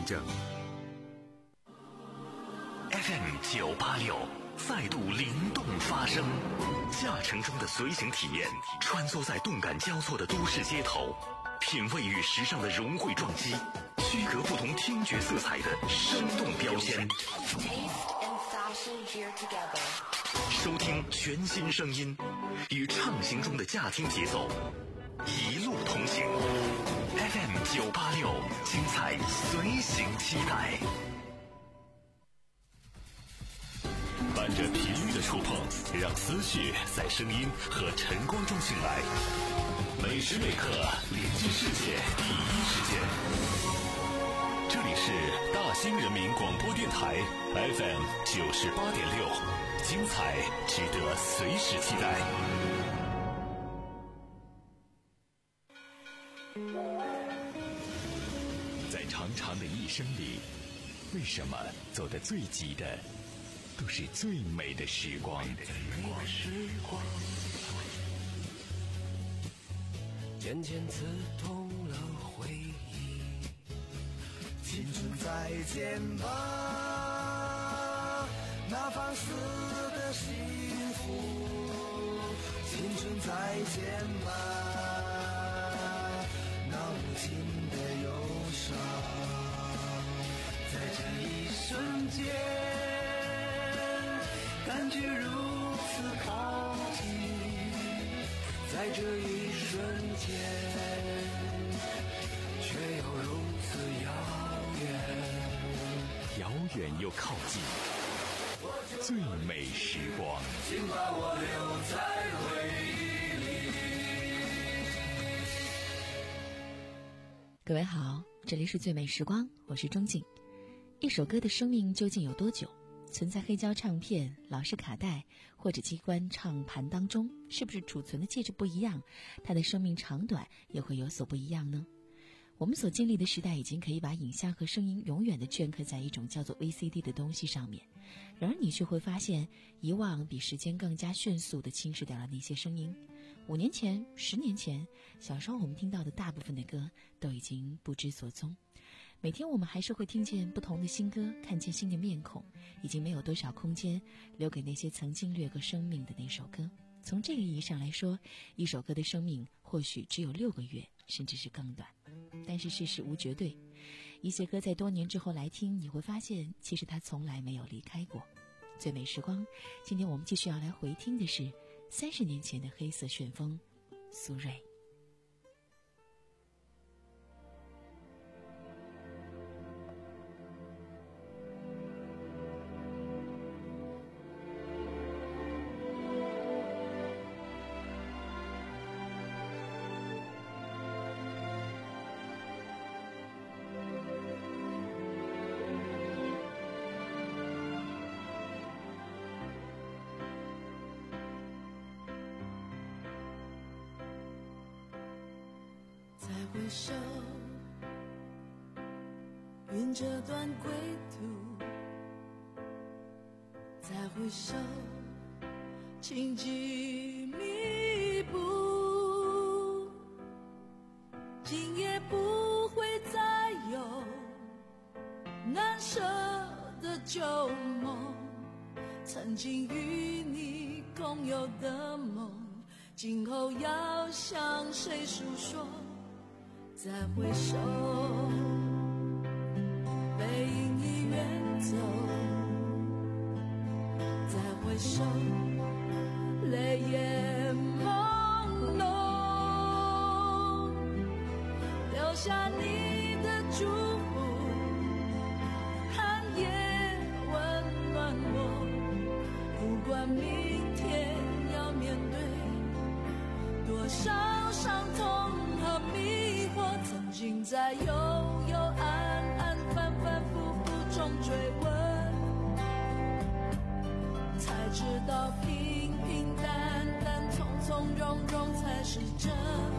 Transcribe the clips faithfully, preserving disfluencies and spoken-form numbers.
着。 F M 九八六再度灵动发声，驾乘中的随行体验，穿梭在动感交错的都市街头，品味与时尚的融汇撞击，区隔不同听觉色彩的生动标签。收听全新声音，与畅行中的驾听节奏，一路同行。F M 九八六，精彩随行期待。伴着频率的触碰，让思绪在声音和晨光中醒来。每时每刻连接世界第一时间。这里是大兴人民广播电台 F M 九十八点六，精彩值得随时期待。在长长的一生里，为什么走得最急的都是最美的时光？ 渐渐刺痛了回忆。青春再见吧，那放肆的幸福。青春再见吧，那无情的忧伤。在这一瞬间，感觉如此靠近，在这一瞬间，却又如此遥远， 遥远又靠近，最美时光， 请把我留在回忆里。各位好，这里是最美时光，我是钟静。一首歌的生命究竟有多久？存在黑胶唱片、老式卡带或者机关唱盘当中，是不是储存的介质不一样，它的生命长短也会有所不一样呢？我们所经历的时代已经可以把影像和声音永远的镌刻在一种叫做 V C D 的东西上面，然而你却会发现，遗忘比时间更加迅速地侵蚀掉了那些声音。五年前、十年前，小时候我们听到的大部分的歌都已经不知所踪。每天我们还是会听见不同的新歌，看见新的面孔，已经没有多少空间留给那些曾经掠过生命的那首歌。从这个意义上来说，一首歌的生命或许只有六个月，甚至是更短。但是世事无绝对，一些歌在多年之后来听，你会发现其实它从来没有离开过。最美时光，今天我们继续要来回听的是三十年前的黑色旋风，苏芮。 回首，云这段归途，再回首，荆棘密布，今夜不会再有难舍的旧梦，曾经与你共有的梦，今后要向谁诉说？再回首，背影已远走，再回首，泪眼朦胧，留下你的祝福，寒夜温暖我，不管明天要面对多少伤痛和迷惑，曾经在幽幽暗暗反反复复中追问，才知道平平淡淡从从容容才是真。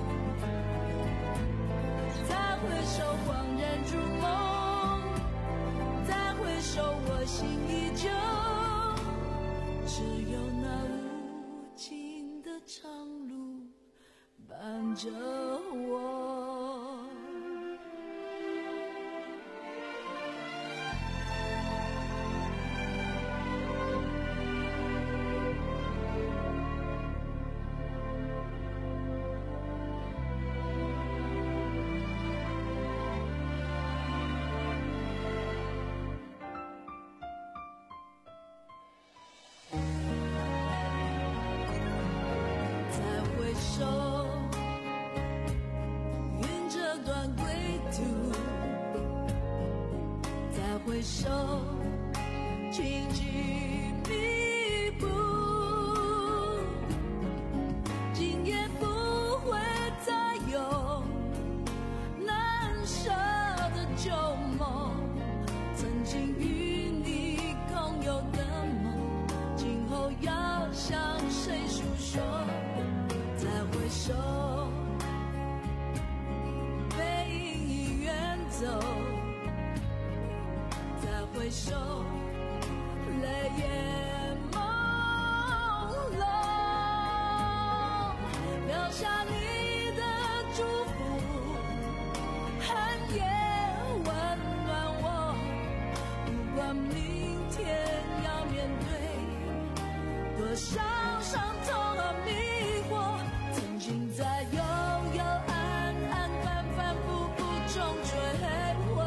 再回首恍然如梦，再回首我心依旧，只有那无尽的长路伴着我。 回首，云这段归途，再回首，荆棘密布，今夜不会再有难舍的旧梦，曾经与你共有的梦，今后要向谁诉说？再回首，背影已远走，再回首，泪眼朦胧，留下你的祝福，寒夜温暖我，不管明天要面对多少伤痛和迷惑，曾经在幽幽暗暗反反复复中追问，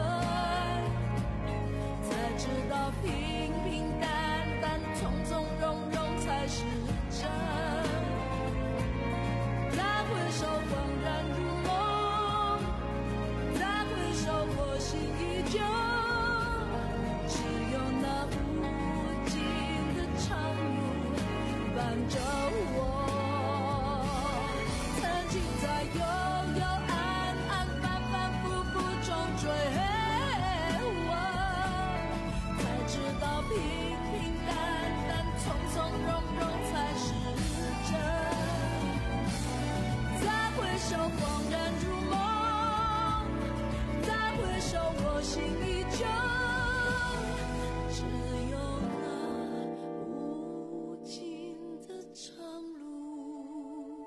才知道平平淡淡从从容容才是真。再回首恍然如梦，再回首我心依旧，只有那无尽的长路伴着我。曾经在幽幽暗暗反反复复中追问，才知道平平淡淡从从容容才是真。再回首恍然如梦，再回首我心依旧，只有那无尽的长路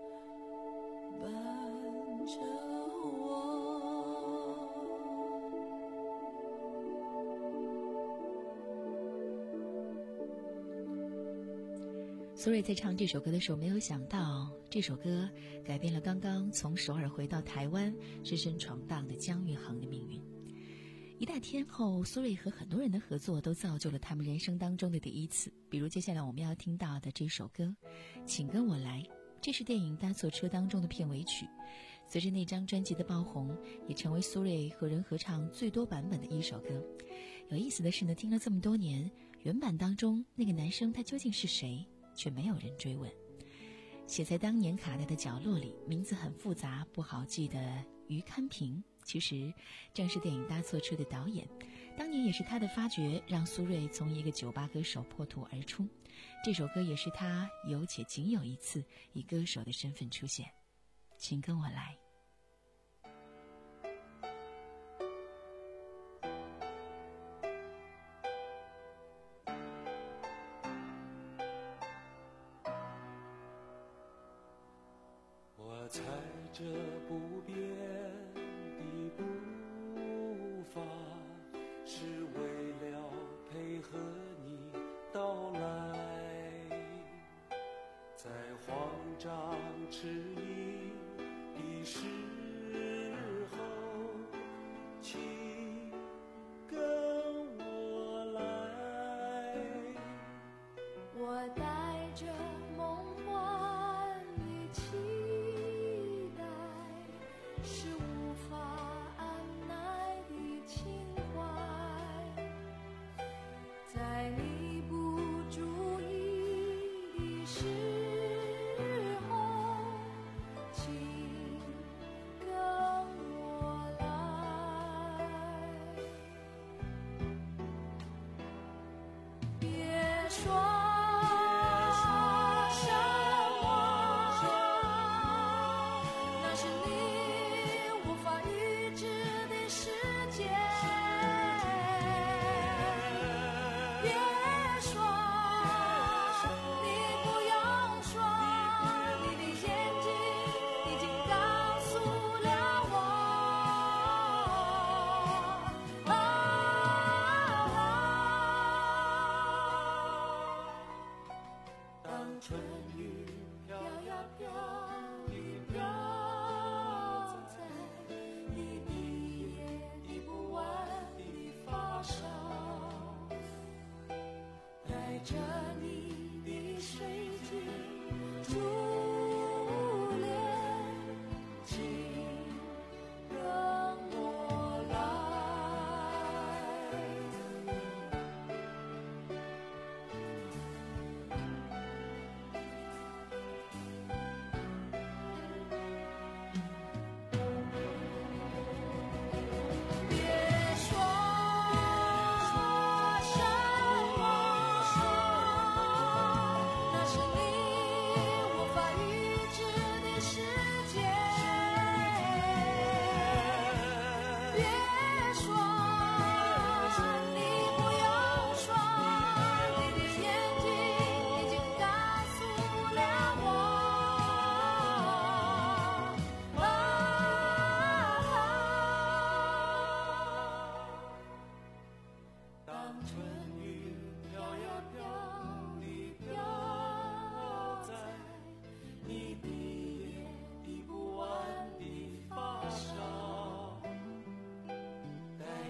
伴着我。 苏芮在唱这首歌的时候，没有想到这首歌改变了刚刚从首尔回到台湾只身闯荡的姜育恒的命运。一代天后苏芮和很多人的合作都造就了他们人生当中的第一次，比如接下来我们要听到的这首歌请跟我来，这是电影搭错车当中的片尾曲，随着那张专辑的爆红，也成为苏芮和人合唱最多版本的一首歌。有意思的是呢，听了这么多年，原版当中那个男生他究竟是谁却没有人追问。写在当年卡带的角落里，名字很复杂不好记的于堪平，其实正是电影搭错车的导演，当年也是他的发掘让苏芮从一个酒吧歌手破土而出，这首歌也是他有且仅有一次以歌手的身份出现。请跟我来。 我踩着不变的步伐，是为了配合你到来，在慌张迟疑的时候，请跟我来。 我带着梦幻的期待，是无法按耐的情怀，在你不注意的时候，请跟我来。别说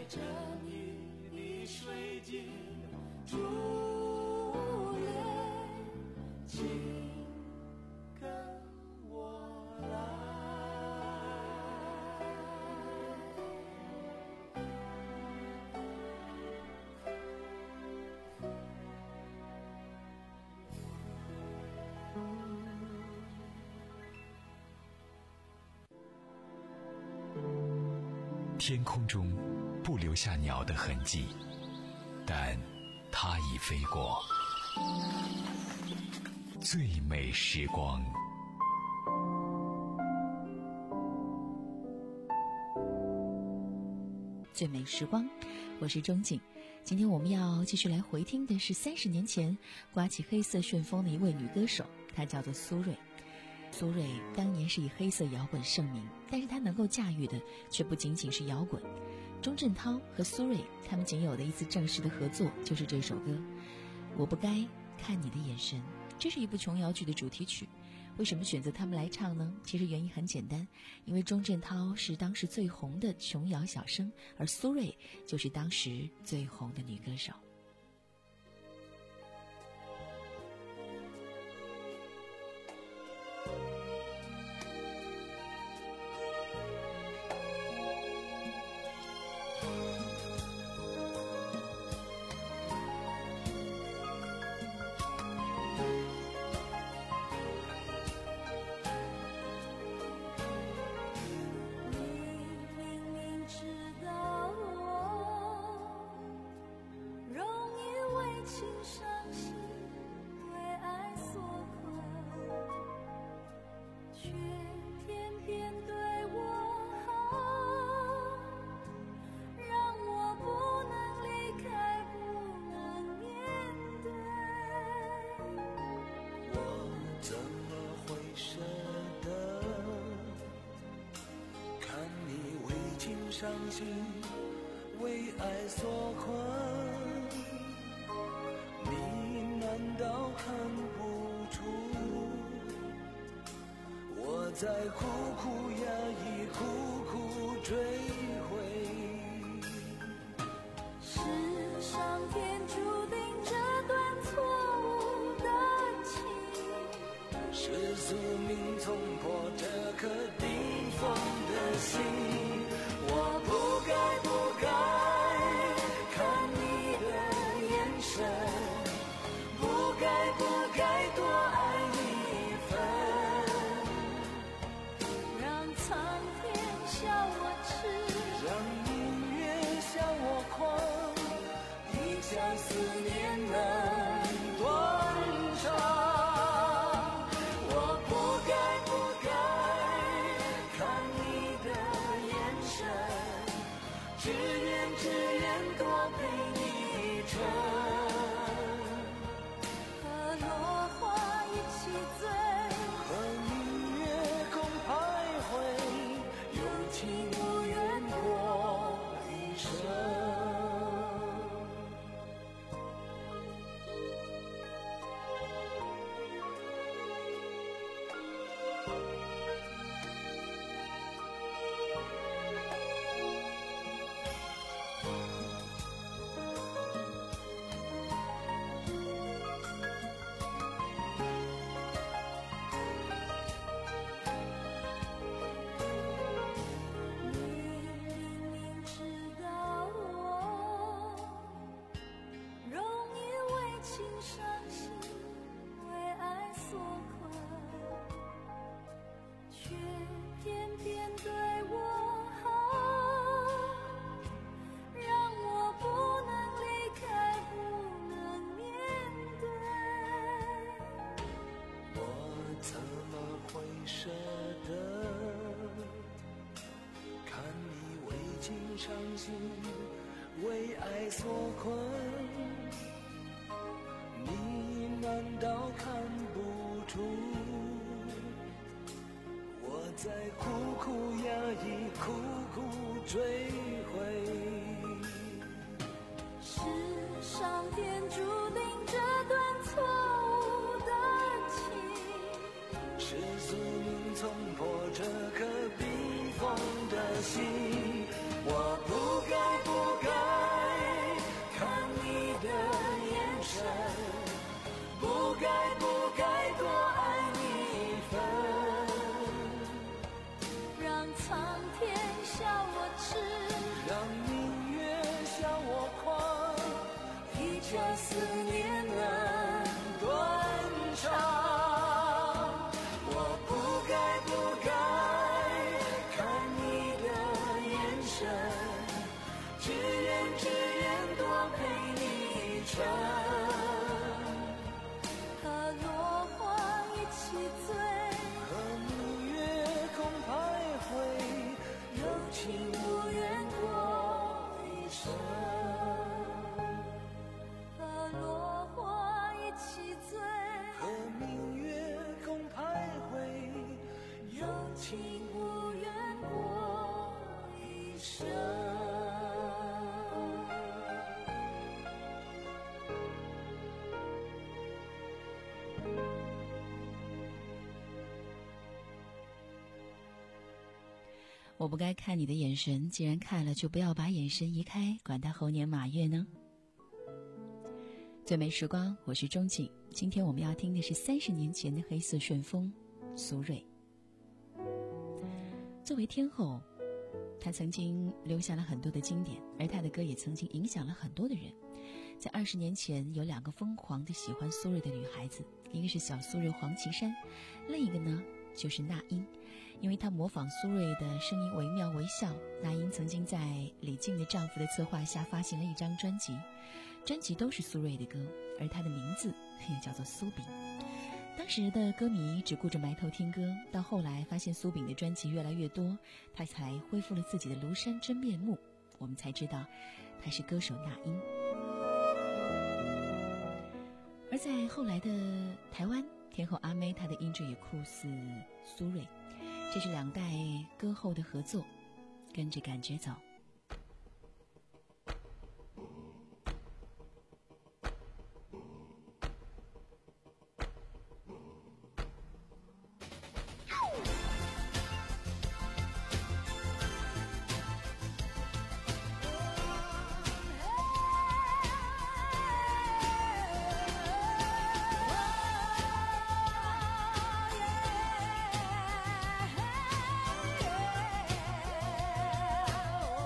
着你的水晶珠泪，请跟我来。 天空中不留下鸟的痕迹，但它已飞过。最美时光， 最美时光，我是钟景。今天我们要继续来回听的是三十年前刮起黑色旋风的一位女歌手，她叫做苏芮。苏芮当年是以黑色摇滚盛名，但是她能够驾驭的却不仅仅是摇滚。钟镇涛和苏芮他们仅有的一次正式的合作就是这首歌《我不该看你的眼神》，这是一部琼瑶剧的主题曲。为什么选择他们来唱呢？其实原因很简单，因为钟镇涛是当时最红的琼瑶小生，而苏芮就是当时最红的女歌手。 伤心，为爱所困，你难道看不出我在苦苦压抑，苦苦追悔？ 是上天注定这段错误的情， 是宿命冲破这颗冰封的心。我不该不该看你的眼神，不该不该多爱一份，让苍天笑我痴， 让音乐笑我狂，一想思念能断肠。我不该不该看你的眼神，只愿只愿多陪你一程， 和落花一起醉， 和明月共徘徊，有情无缘过一生。舍得看你为情伤心，为爱所困，你难道看不出我在苦苦压抑，苦苦追悔？ 是上天注定这段错误的情， 是宿命冲破这颗冰封的心。我不该不该将思念能断肠。我不该不该看你的眼神，只愿只愿多陪你一程。 和落花一起醉， 和明月空徘徊，有情无愿过一生。 和落花一起醉， 和明月空徘徊，有情无愿过一生。 我不该看你的眼神，既然看了就不要把眼神移开，管他猴年马月呢。最美时光，我是钟景，今天我们要听的是三十年前的黑色顺风，苏芮。作为天后，她曾经留下了很多的经典，而她的歌也曾经影响了很多的人。在二十年前，有两个疯狂的喜欢苏芮的女孩子，一个是小苏芮黄绮珊，另一个呢就是那英。因为她模仿苏芮的声音惟妙惟肖，那英曾经在李静的丈夫的策划下发行了一张专辑，专辑都是苏芮的歌，而她的名字也叫做苏炳。当时的歌迷只顾着埋头听歌，到后来发现苏炳的专辑越来越多，她才恢复了自己的庐山真面目，我们才知道她是歌手那英。而在后来的台湾，天后阿妹她的音质也酷似苏芮，这是两代歌后的合作，跟着感觉走。 哦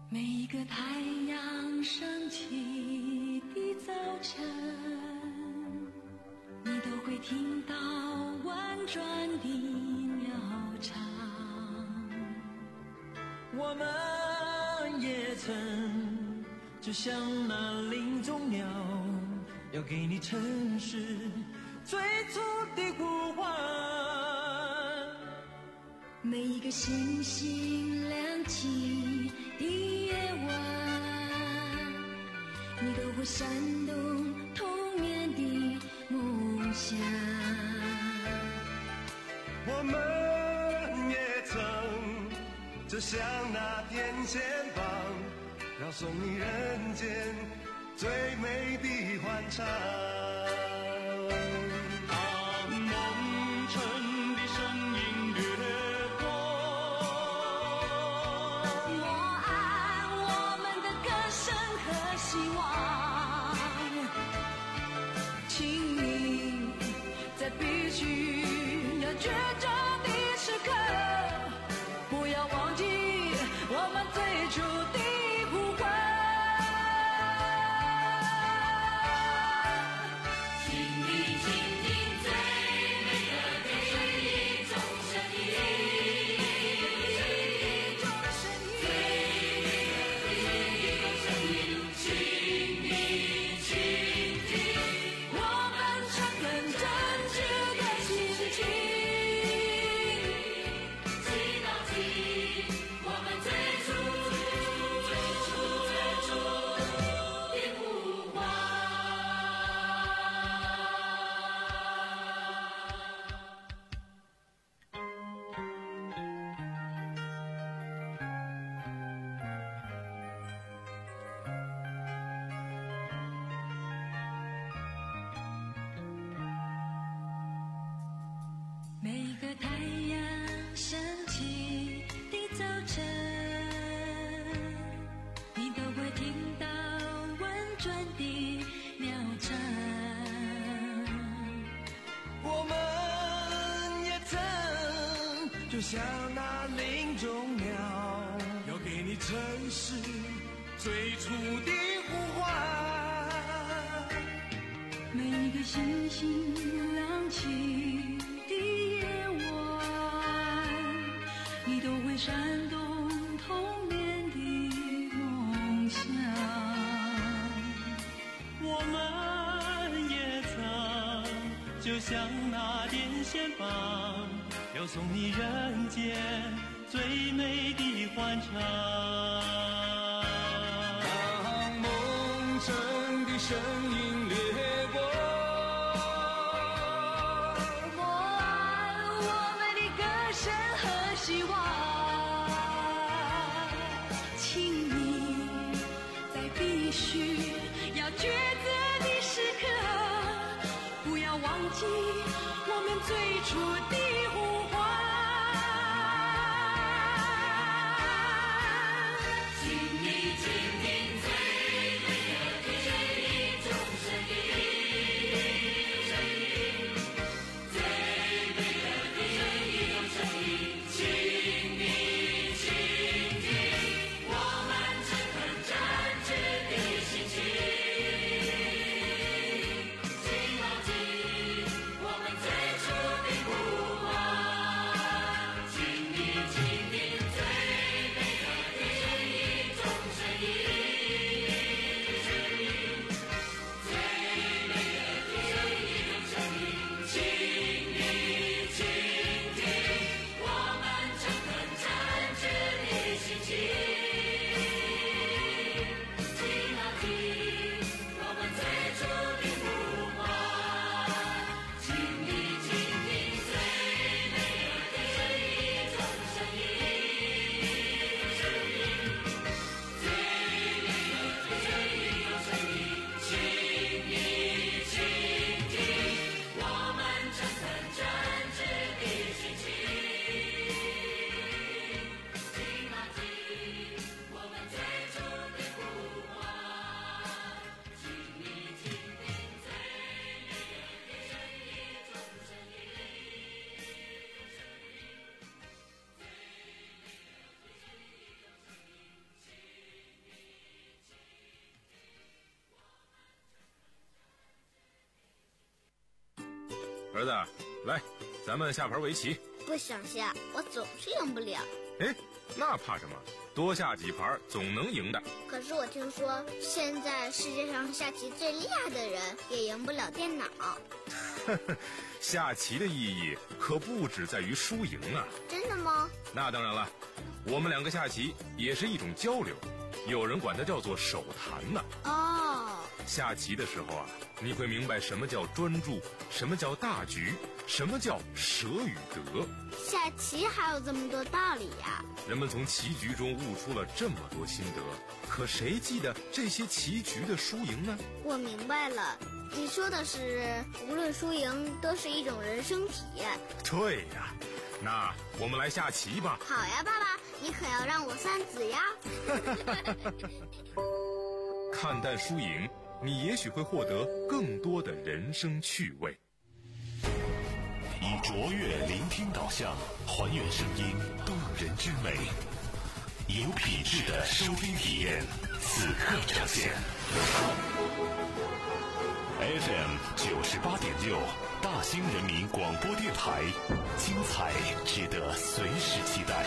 每一个太阳升起的早晨，你都会听到婉转的鸟唱。 我们也曾就像那林中鸟，要给你城市最初的呼唤。 每一个星星亮起的夜晚，你都会闪动童年的梦想。 我们也曾就像那天线棒，要送你人间最美的欢唱。 当梦城的声音掠过， 我爱我们的歌声和希望，请你在必须要抉择的时刻，不要忘记我们最初的呼唤。请你倾听最美的歌一种声音，一种声音，最美的歌一种声音，请你倾听我们诚恳真挚的心情，记到起我们最初最初最初的呼唤。每个太阳升起的早晨，你都会听到婉转的鸟唱。 我们也曾就像那林中鸟，要给你城市最初的呼唤。 每一个星星亮起的夜晚，你都会闪动童年的梦想。 我们也曾就像那电线棒，要送你人间最美的欢唱。 当梦城的声音掠过， 我爱我们的歌声和希望，请你在必须要抉择的时刻，不要忘记我们最初的呼唤。请你倾听最美的这一种声音，声音，最美的一种声音，请你倾听我们诚恳真挚的心情，请牢记我们最初的呼唤，请你倾听最美的一种声音，声音，最美的一种声音，请你倾听我们诚恳真挚的心情，请牢记我们最初的呼唤，请你倾听最美的一种声音，声音，最美的一种声音，请你倾听我们诚恳真挚的心情，请牢记。 儿子，来，咱们下盘围棋。 不想下，我总是赢不了。 哎，那怕什么？多下几盘总能赢的。 可是我听说，现在世界上下棋最厉害的人也赢不了电脑。 下棋的意义可不只在于输赢啊！ 真的吗？ 那当然了，我们两个下棋也是一种交流，有人管它叫做手谈呢。 哦， 下棋的时候啊，你会明白什么叫专注，什么叫大局，什么叫舍与得。 下棋还有这么多道理呀！ 人们从棋局中悟出了这么多心得，可谁记得这些棋局的输赢呢？ 我明白了，你说的是无论输赢都是一种人生体验。 对呀，那我们来下棋吧。 好呀，爸爸，你可要让我三子呀。 看淡输赢，你也许会获得更多的人生趣味。 以卓越聆听导向，还原声音动人之美，有品质的收听体验，此刻呈现。F M 九十八点六，大兴人民广播电台，精彩值得随时期待。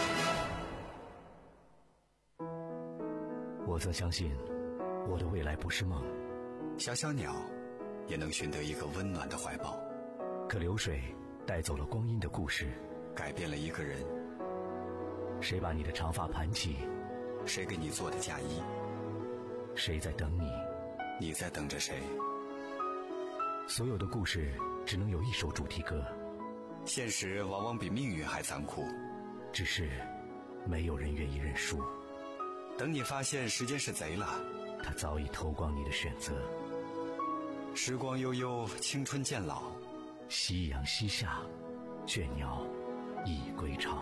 我则相信，我的未来不是梦。 小小鸟也能寻得一个温暖的怀抱。 可流水带走了光阴的故事， 改变了一个人。 谁把你的长发盘起？ 谁给你做的嫁衣？ 谁在等你？ 你在等着谁？ 所有的故事只能有一首主题歌。 现实往往比命运还残酷， 只是没有人愿意认输。 等你发现时间是贼了， 他早已偷光你的选择。 时光悠悠，青春渐老， 夕阳西下，倦鸟已归巢。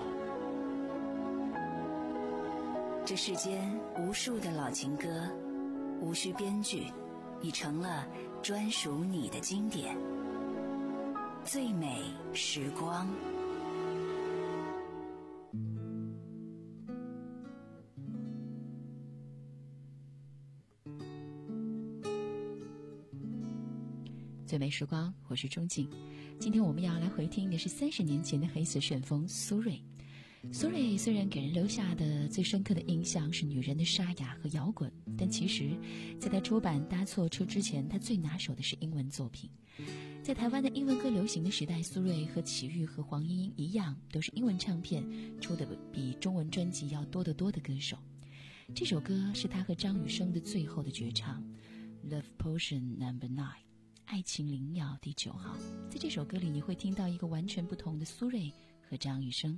这世间无数的老情歌，无需编剧，已成了专属你的经典。最美时光。 最美时光，我是钟静。今天我们要来回听的是三十年前的黑色旋风苏芮。苏芮虽然给人留下的最深刻的印象是女人的沙哑和摇滚，但其实在她出版《搭错车》之前，她最拿手的是英文作品。在台湾的英文歌流行的时代，苏芮和齐豫和黄莺莺一样，都是英文唱片出的比中文专辑要多得多的歌手。这首歌是她和张雨生的最后的绝唱， Love Potion Number Nine， 爱情灵药第九号。在这首歌里，你会听到一个完全不同的苏芮和张雨生。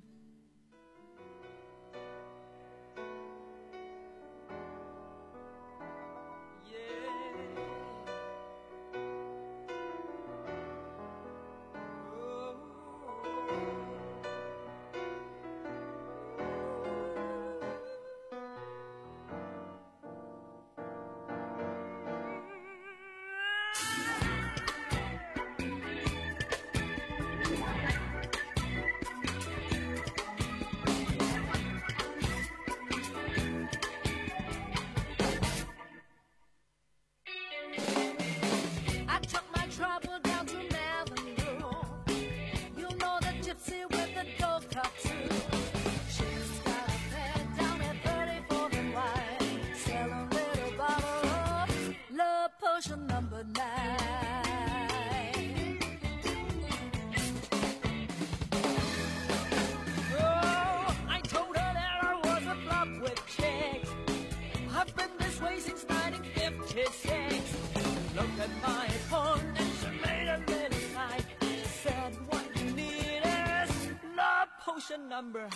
Number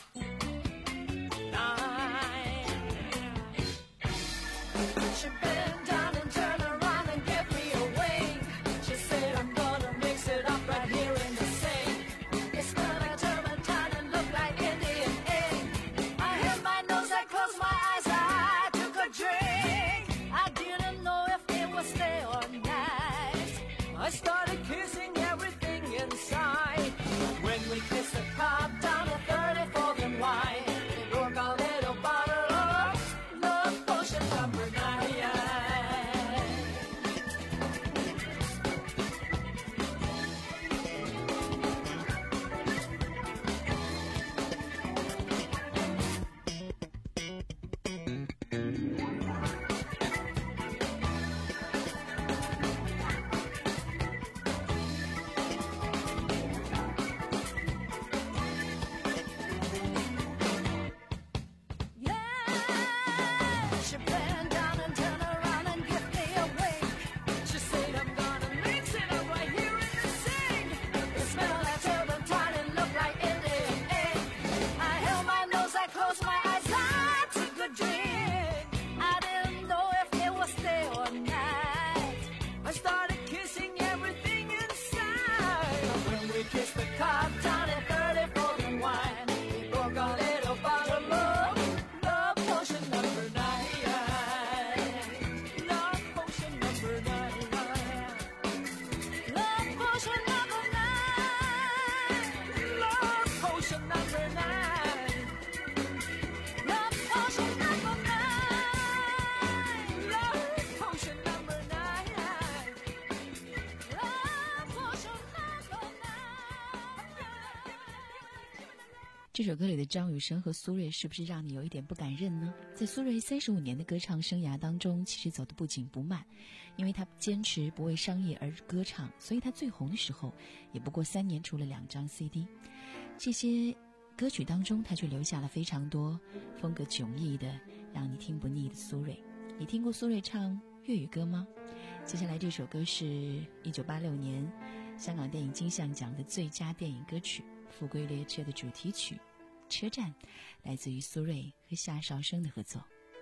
nine. She bent down and turned around and gave me a wink. She said, I'm gonna mix it up right here in the sink. It's gonna turn my time and look like Indian ink. I held my nose, I closed my eyes, I took a drink. I didn't know if it was day or night. I started kissing everything inside. When we kissed the cop down at thirty for the 这首歌里的张雨生和苏芮是不是让你有一点不敢认呢？在苏芮三十五年的歌唱生涯当中，其实走得不紧不慢，因为他坚持不为商业而歌唱，所以他最红的时候也不过三年出了两张 C D。 这些歌曲当中，他却留下了非常多风格迥异的让你听不腻的苏芮。你听过苏芮唱粤语歌吗？接下来这首歌是一九八六年香港电影金像奖的最佳电影歌曲《富贵列车》的主题曲《车站》，来自于苏芮和夏韶声的合作。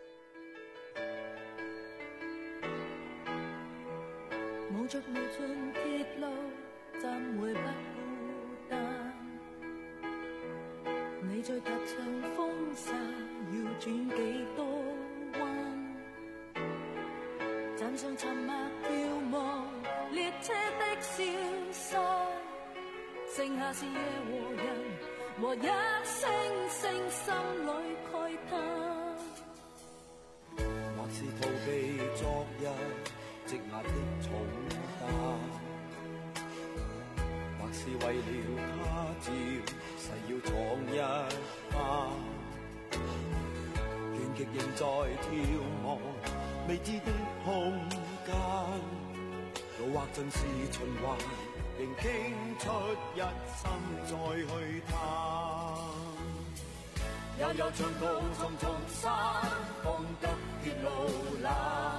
無着無盡鐵路，怎會不孤單？你再踏上風沙，要轉幾多彎？站上沉默眺望列車的消失，剩下是夜和人和一聲聲心裏慨嘆。 或是逃避昨日積壓的重擔，或是為了他朝誓要闖一番，倦極仍在眺望未知的空間，路或盡是循環，仍傾出一生再去探。 悠悠長途重重山，風急鐵路冷，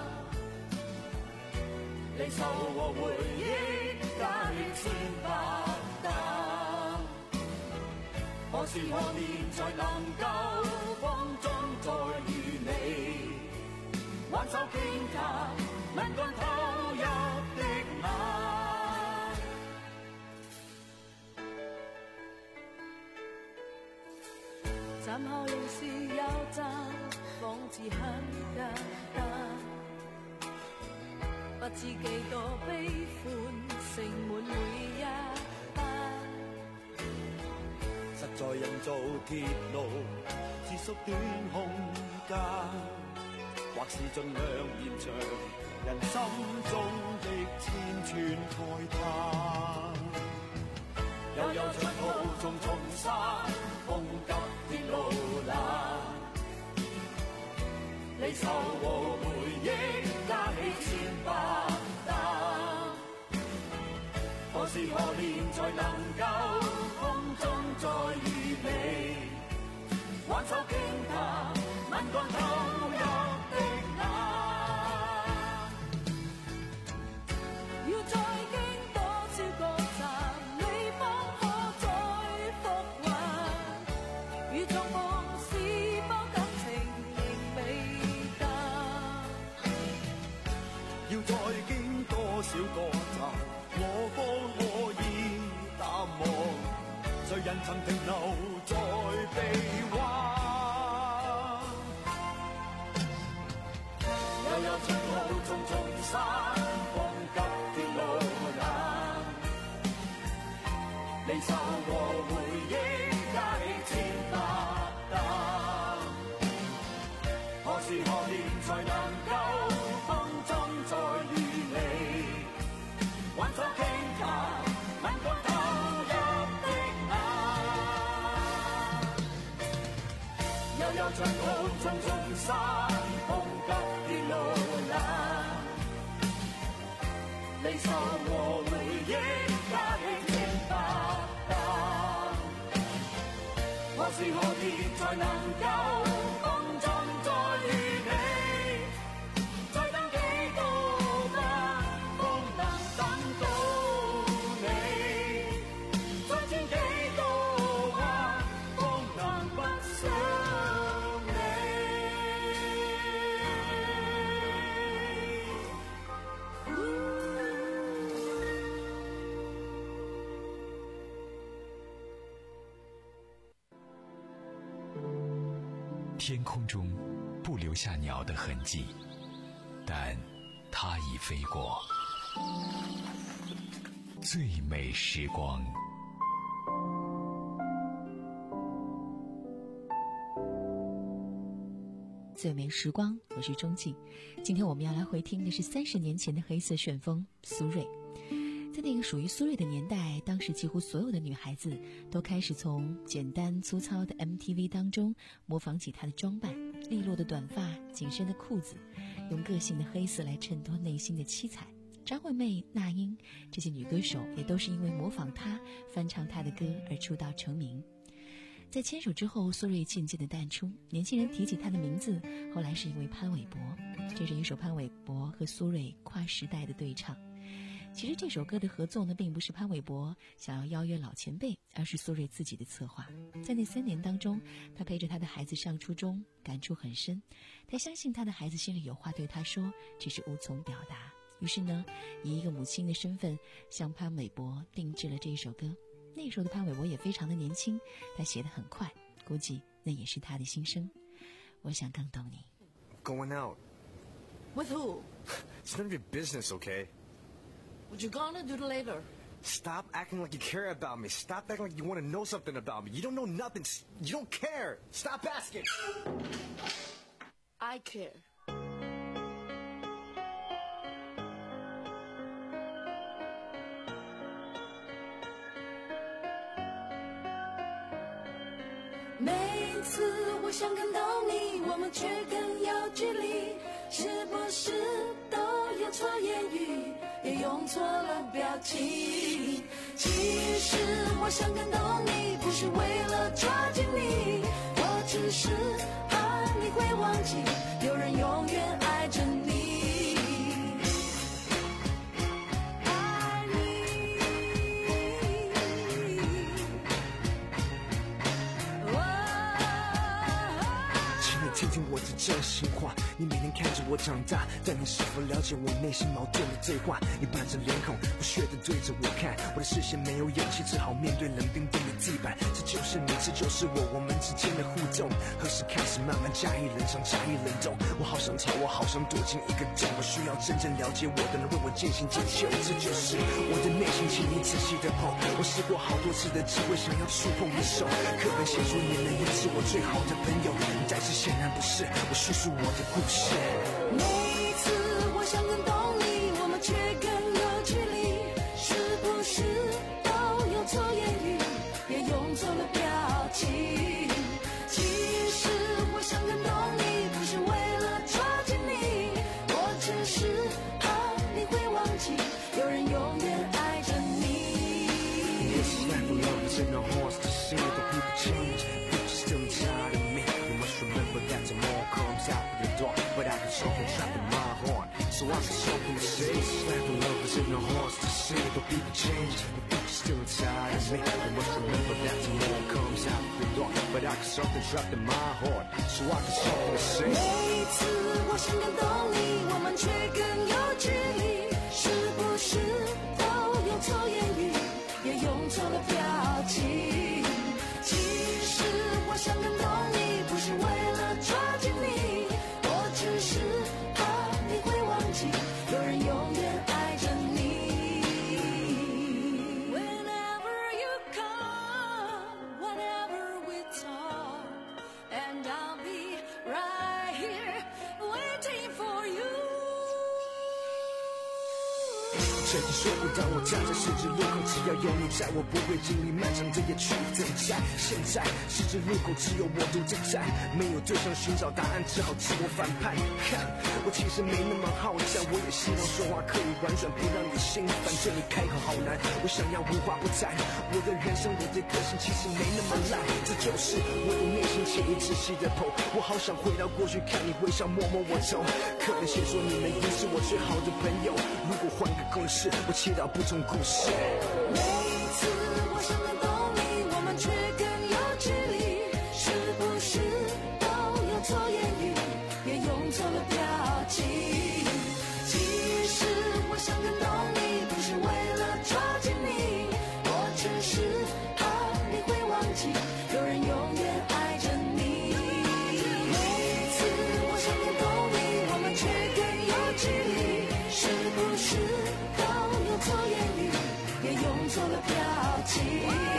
離愁和回憶加起千百擔。何時何年才能夠風中再遇你，挽手傾談，能乾投入的眼。 站後仍是有站，仿似很簡單，不知幾多悲歡盛滿每一班。 實在人造鐵路是縮短空間，或是盡量延長人心中的千串慨嘆。 悠悠長途重重山，風急鐵路冷，離愁和回憶加起千百擔。何時何年才能夠風中再遇你，挽手傾談，能乾投入的眼。 要再經多少個站，你方可再復還？如重逢是否感情仍未淡？ 要再經多少個站，我方可以淡忘？誰人曾停留在臂彎？ 悠悠長途重重山，風急鐵路冷，離愁和回憶加起千百擔。何時何年才能夠風中再遇你，挽手傾談，能乾投入的眼。悠悠長途重重山，風急鐵路冷，離愁和回憶加起千百擔。何時何年才能夠風中再遇你？再等幾多晚，方能等到你？再轉幾多彎，方能不想你？ 天空中不留下鸟的痕迹，但它已飞过。最美时光， 最美时光，我是钟静。今天我们要来回听的是三十年前的黑色旋风苏芮。 在那个属于苏芮的年代，当时几乎所有的女孩子都开始从简单粗糙的 M T V 当中模仿起她的装扮，利落的短发，紧身的裤子，用个性的黑色来衬托内心的七彩。张惠妹、那英这些女歌手也都是因为模仿她，翻唱她的歌而出道成名。在牵手之后，苏芮渐渐的淡出，年轻人提起她的名字，后来是因为潘玮柏。这是一首潘玮柏和苏芮跨时代的对唱。其实这首歌的合作呢，并不是潘玮柏想要邀约老前辈，而是苏芮自己的策划。在那三年当中，他陪着他的孩子上初中，感触很深。他相信他的孩子心里有话对他说，只是无从表达。于是呢，以一个母亲的身份，向潘玮柏定制了这一首歌。那时候的潘玮柏也非常的年轻，他写得很快，估计那也是他的心声。我想更懂你。 Going out. With who? It's none of your business, okay? What you gonna do later? Stop acting like you care about me. Stop acting like you want to know something about me. You don't know nothing. You don't care. Stop asking. I care. 每次我想看到你，我们却更有距离，是不是都有错言语，也用错了表情？其实我想看到你，不是为了抓紧你，我只是怕你会忘记，有人永远爱着你。 听听我的真心话，你每天看着我长大，但你是否了解我内心矛盾的对话？你板着脸孔，不屑地对着我看，我的视线没有氧气，只好面对冷冰冰的地板。这就是你，这就是我，我们之间的互动，何时开始慢慢加以冷藏，加以冷冻？我好想逃，我好想躲进一个洞，我需要真正了解我的人为我渐行渐修。这就是我的内心，请你仔细的碰。我试过好多次的机会，想要触碰你手，课本写说你能也是我最好的朋友，但是显然不是，我叙述我的故事。 每一次我想更懂你，我们却更有距离，是不是都有错言语，也用错了表情？其实我想更懂你，不是为了抓紧你，我只是怕你会忘记，有人永远爱着你。 It's like love is in our hearts to see the people change, people still inside of me. You must remember that tomorrow comes after the dark, but I got something trapped in my heart, so I got something to say. It's like love is in our hearts to see the people change, the people still inside of me. You must remember that tomorrow comes after the dark, but I got something trapped in my heart, so I got something to say. 每一次我想更懂你，我们却更有距离，是不是都有错言语，也用错了表情？其实我想更懂你，不是为了抓紧你，我只是怕你会忘记，有人永远爱着你。Whenever you come, whenever we talk, and I'll be right here waiting for you. 曾经说过，当我站在十字路口，只要有你在，我不会经历漫长的夜去等待。现在十字路口只有我独自在，没有对象寻找答案，只好自我反叛。看，我其实没那么好战，我也希望说话可以婉转，不让你心烦。对你开口好难，我想要无话不谈。我的人生，我的个性其实没那么烂，这就是我的内心，请你仔细的剖。我好想回到过去，看你微笑，摸摸我头。可能先说你们已是我最好的朋友，如果换个公式，我祈祷不同故事。 每一次我想更懂你，我们却更有距离，是不是都有错言语，也用错了表情？其实我想更懂你，不是为了抓紧你，我只是怕你会忘记，有人永远爱着你。每一次我想更懂你，我们却更有距离，是不是都有错言语，也用错了表情？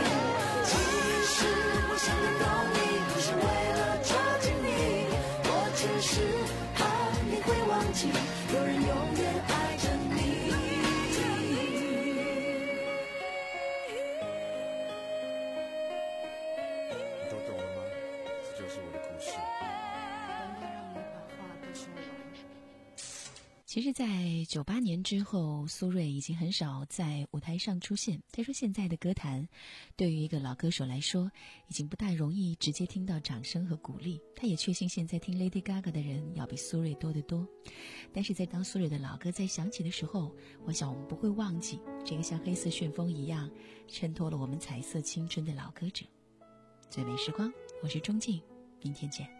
其实在九八年之后，苏芮已经很少在舞台上出现。他说现在的歌坛对于一个老歌手来说已经不大容易直接听到掌声和鼓励，他也确信现在听 Lady Gaga 的人要比苏芮多得多。但是在当苏芮的老歌在响起的时候，我想我们不会忘记这个像黑色旋风一样衬托了我们彩色青春的老歌者。最美时光，我是钟静，明天见。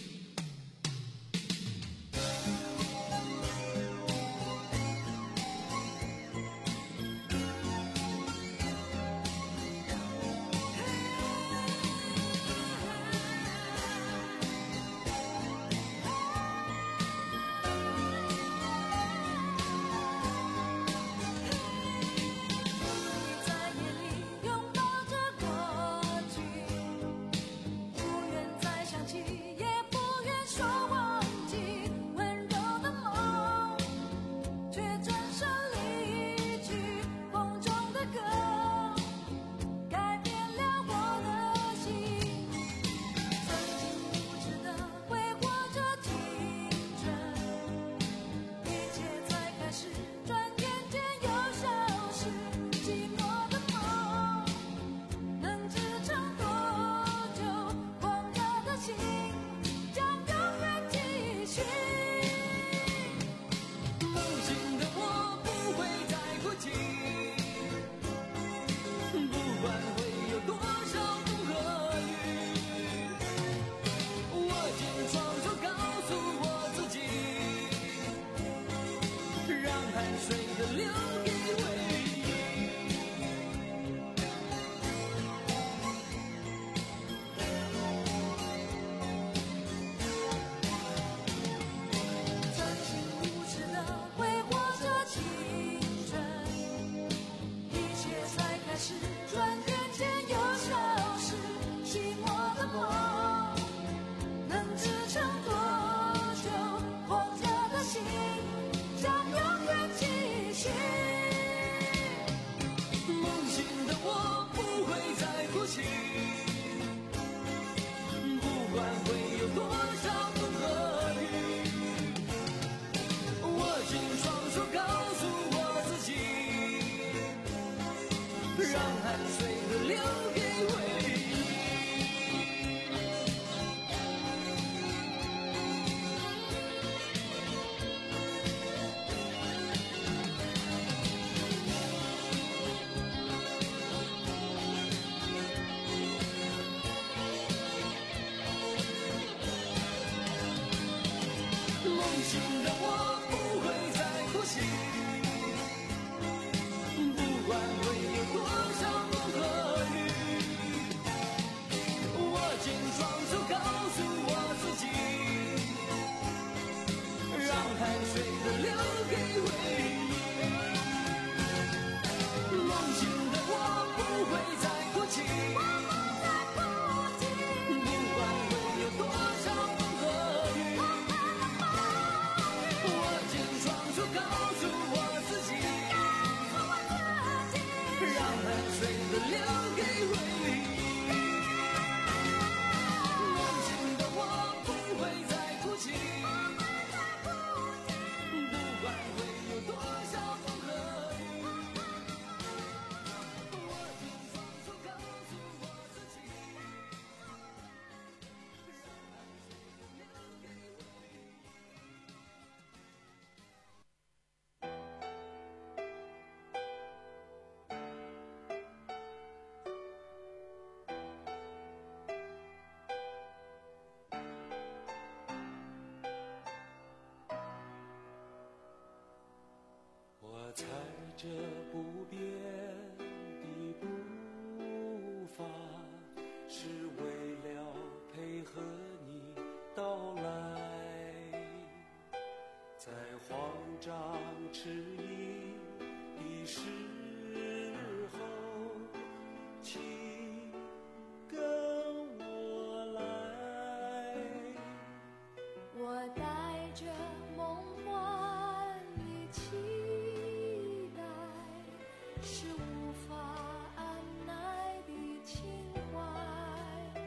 踩着不变的步伐，是为了配合你到来。在慌张迟疑的时候，请跟我来。 我带着梦幻的期待，是无法按耐的情怀，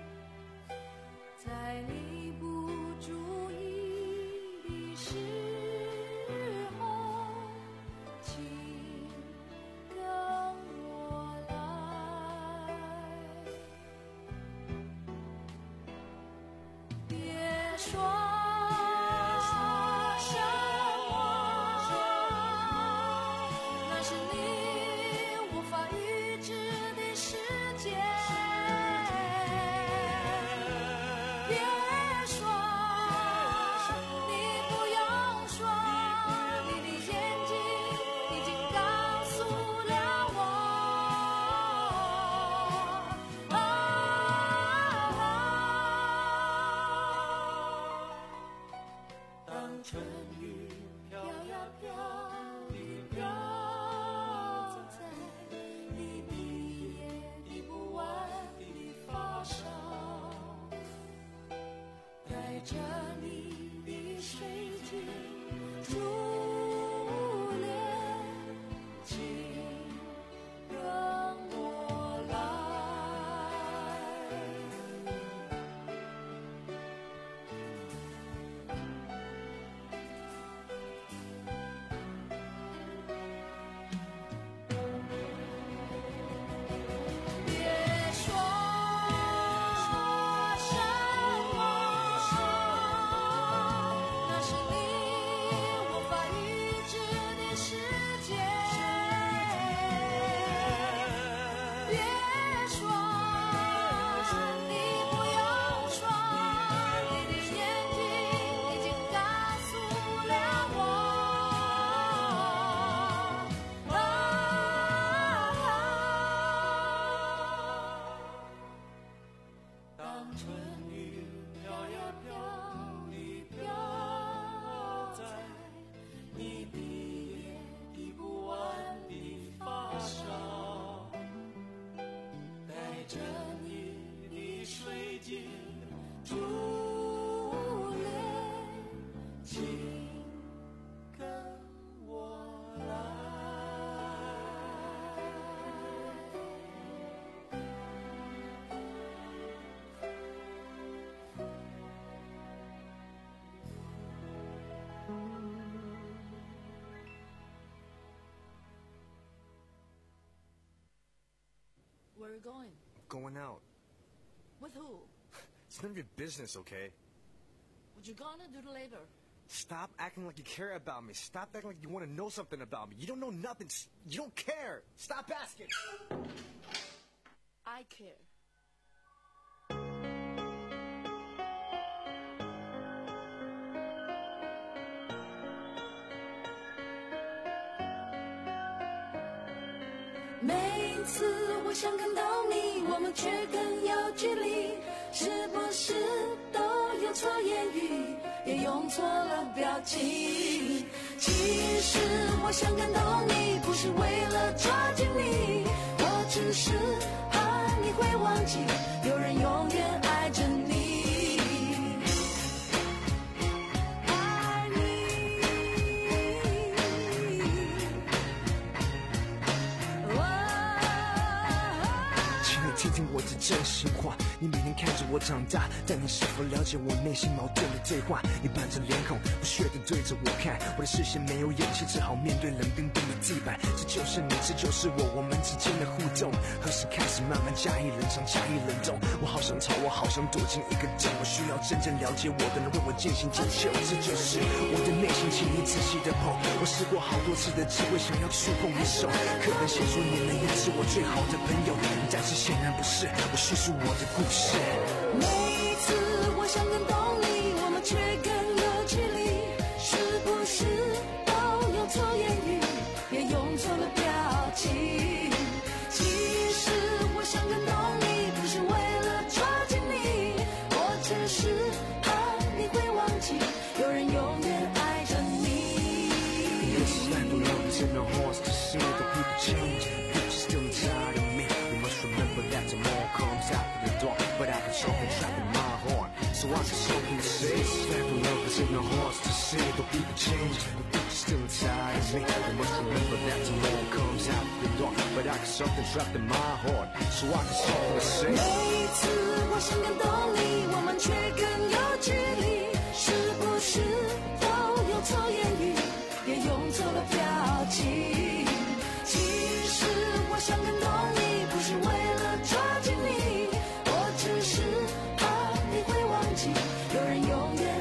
在你不注意的时候， Where are you going? Going out. With who? It's none of your business, okay? What you gonna do later? Stop acting like you care about me. Stop acting like you want to know something about me. You don't know nothing. You don't care. Stop asking. I care.每次我想看到你，我们却更有距离，是不是都有错言语，也用错了表情？其实我想看到你，不是为了抓紧你，我只是怕你会忘记，有人永远爱着你。 听听我的真心话，你每天看着我长大，但你是否了解我内心矛盾的对话？你板着脸孔，不屑地对着我看，我的视线没有勇气，只好面对冷冰冰的地板。这就是你，这就是我，我们之间的互动，何时开始慢慢加以冷藏，加以冷冻？我好想逃，我好想躲进一个洞，我需要真正了解我的人为我渐行渐修。这就是我的内心，请你仔细的碰。我试过好多次的机会，想要触碰你手，课本写说你能也是我最好的朋友，但是显然不是，我叙述我的故事。 每一次我想更懂你，我们却更有距离，是不是都有错言语，也用错了表情？其实我想更懂你，不是为了抓紧你，我只是怕你会忘记，有人永远爱着你。 This life of love is in our hearts to see the people change, people still inside of me. We must remember that tomorrow comes after the dark, but I can show it trapped in my heart, so I can show you say this life of love is in our hearts to see the people change, the people still inside of me. We must remember that tomorrow comes after the dark, but I can something trapped in my heart, so I can show you say. 每一次我想更懂你，我们却更有距离，是不是都有错言语，也用错了表情？其实我想更懂你，不是为了抓紧你，我只是怕你会忘记，有人永远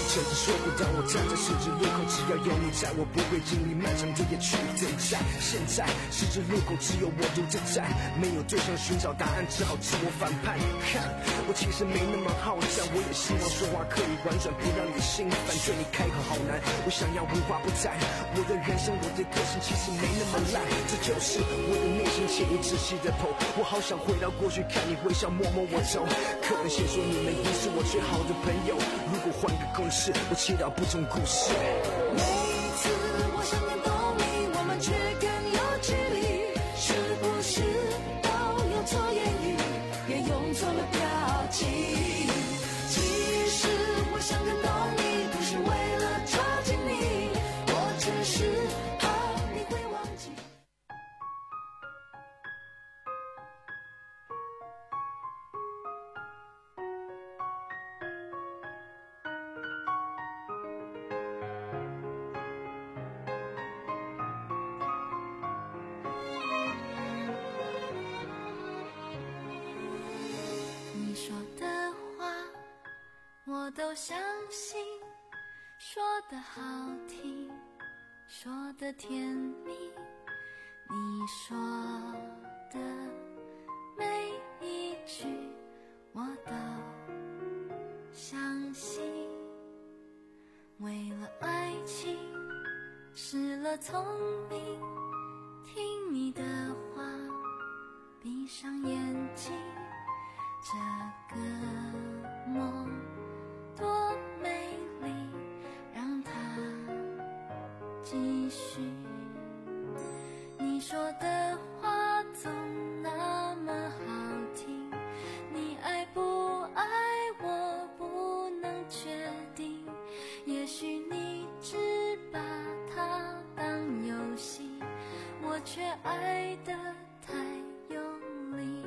甚至说过当我站在十字路口，只要有你在，我不会经历漫长的夜去等待。现在十字路口只有我独自在，没有对象寻找答案，只好自我反叛。看，我其实没那么好战，我也希望说话可以婉转，不让你心烦。对你开口好难，我想要无话不谈。我的人生，我的个性其实没那么烂，这就是我的内心，请你仔细的剖。我好想回到过去，看你微笑，摸摸我头。可能先说你们已是我最好的朋友，如果换个公式，我祈祷不同故事。 每一次我想感动你，我们却更有距离，是不是都用错言语，也用错了表情？其实我想感动你，不是为了抓紧你，我只是怕你会忘记。你说的话我都相信，说的好听，说的甜蜜，你说的每一句我都相信。为了爱情失了聪明，听你的话，闭上眼睛，这个梦多美丽，让它继续。你说的话总那么好听，你爱不爱我不能确定，也许你只把它当游戏，我却爱得太用力。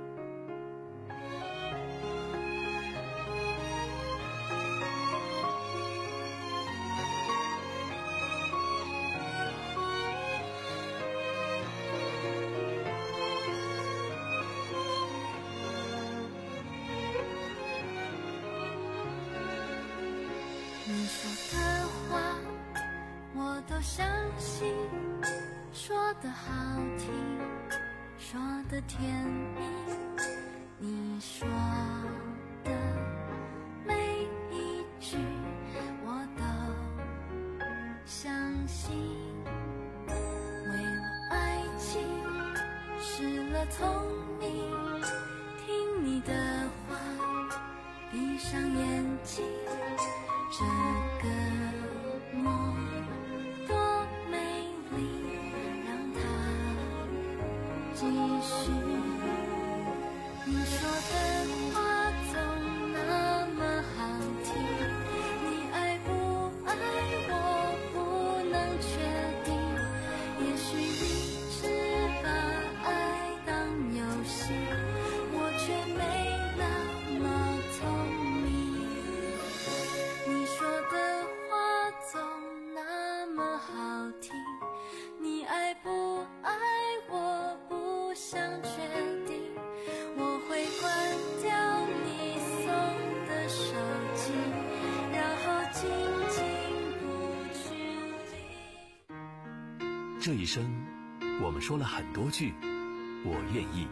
你说的话我都相信，说的好听，说的甜蜜，你说的每一句我都相信。为了爱情失了聪明，听你的话，闭上眼睛，这个梦多美丽，让它继续。你说的话总那么好听，你爱不爱我不能确定，也许你只把爱当游戏，我却没那么聪明。你说的话总那么好听，你爱不爱我不想确定，我会关掉你送的手机，然后紧紧不去理。 这一生我们说了很多句我愿意。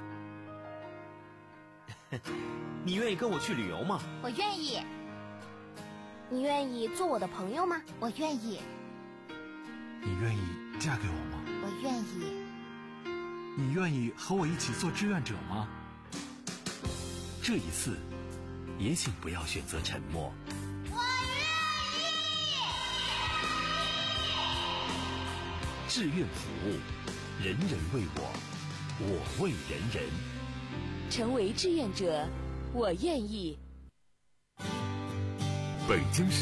你愿意跟我去旅游吗？ 我愿意。你愿意做我的朋友吗？我愿意。 你愿意嫁给我吗？ 我愿意。 你愿意和我一起做志愿者吗？ 这一次也请不要选择沉默。 我愿意。 志愿服务，人人为我，我为人人。 成为志愿者，我愿意。 北京市